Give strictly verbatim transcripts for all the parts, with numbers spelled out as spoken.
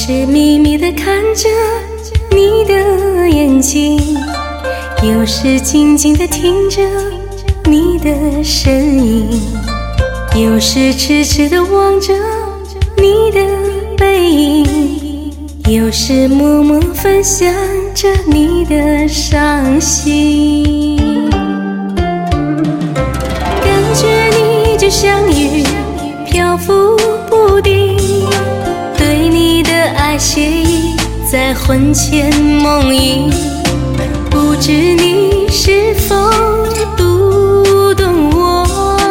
时秘密地看着你的眼睛，有时静静地听着你的声音，有时痴痴地望着你的背影，有时默默分享着你的伤心。感觉你就像云漂浮不定，对你的爱写意在魂牵梦萦，不知你是否读懂我，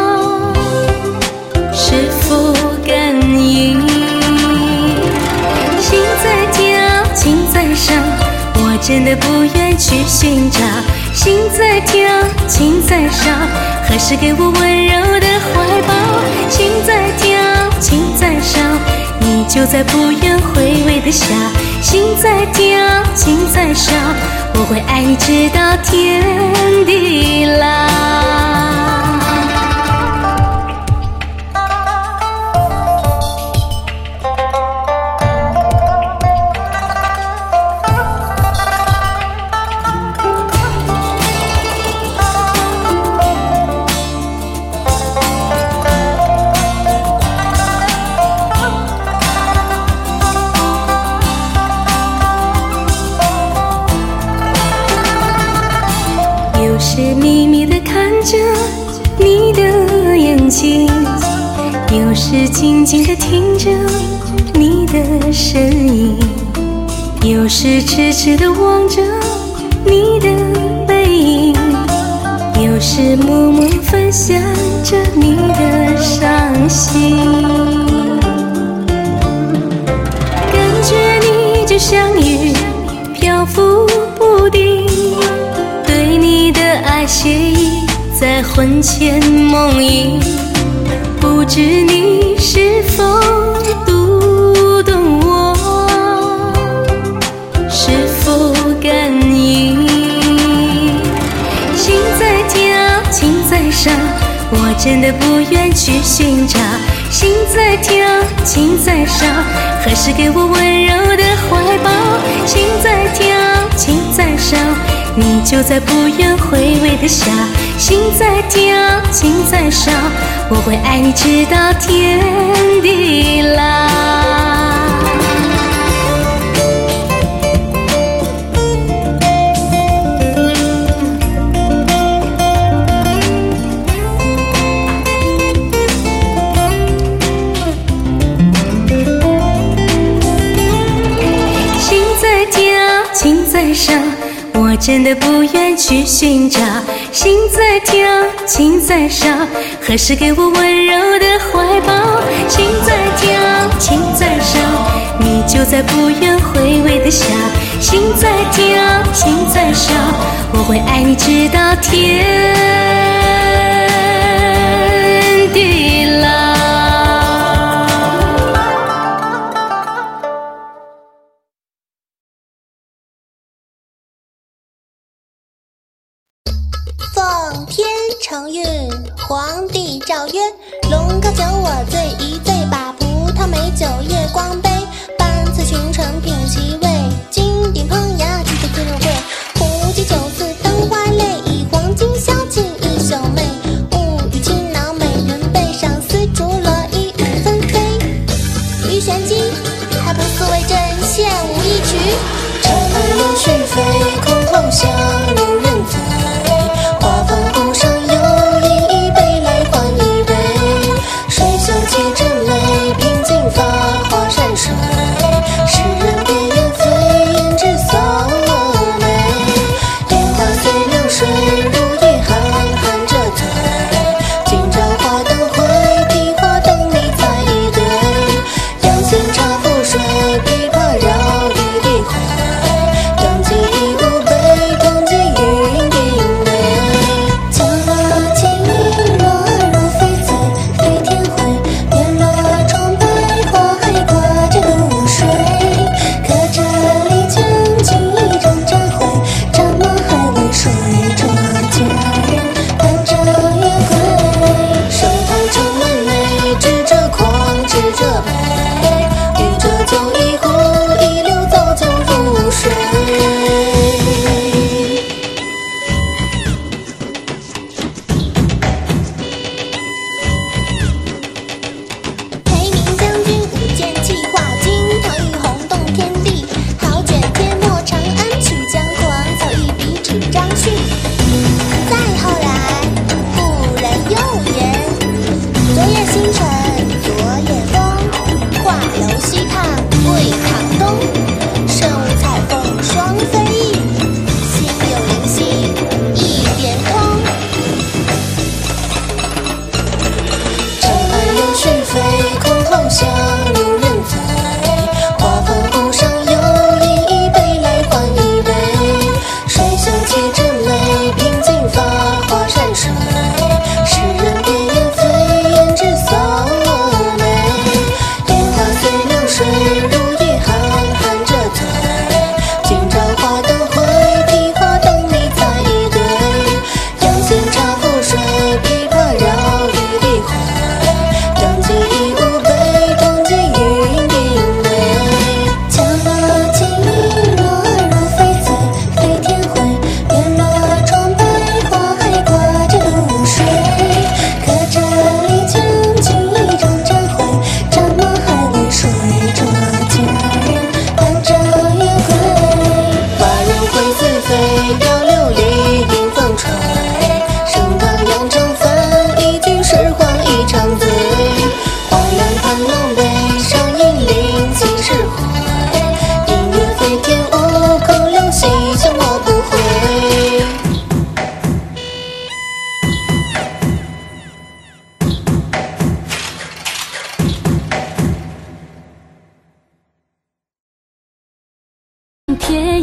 是否感应。心在跳，情在烧，我真的不愿去寻找。心在跳，情在烧，何时给我温柔的怀抱？心在跳，情在烧，你就在不远回味的笑。心在跳，情在烧，我会爱你直到天地老。有时秘密地看着你的眼睛，有时静静地听着你的声音，有时痴痴地望着你的背影，有时默默分享着你的伤心。感觉你就像云漂浮不定，对你的爱写意在魂牵梦萦，不知你是否读懂我，是否感应。心在跳，情在烧，我真的不愿去寻找。心在跳，情在烧，何时给我温柔的怀抱？心在跳，情在烧，你就在不远回味的笑。心在跳，情在烧，我会爱你直到天地老。心在跳，情在烧，我真的不愿去寻找。心在跳，情在烧，何时给我温柔的怀抱？心在跳，情在烧，你就在不远回味的笑。心在跳，情在烧，我会爱你直到天地老。 奉天承运，皇帝诏曰：龙高酒我醉，一醉把葡萄美酒夜光杯。班次群臣品其味，